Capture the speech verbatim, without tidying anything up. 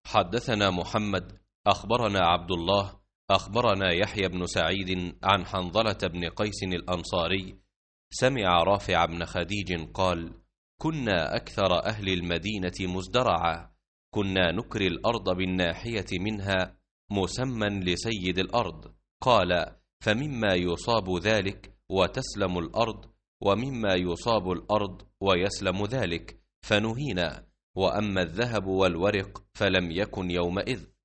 حدثنا محمد أخبرنا عبد الله أخبرنا يحيى بن سعيد عن حنظلة بن قيس الأنصاري سمع رافع بن خديج قال: كنا أكثر أهل المدينة مزدرعا، كنا نكري الأرض بالناحية منها مسمى لسيد الأرض. قال: فمما يصاب ذلك وتسلم الأرض، ومما يصاب الأرض ويسلم ذلك، فنهينا. وأما الذهب والورق فلم يكن يومئذ.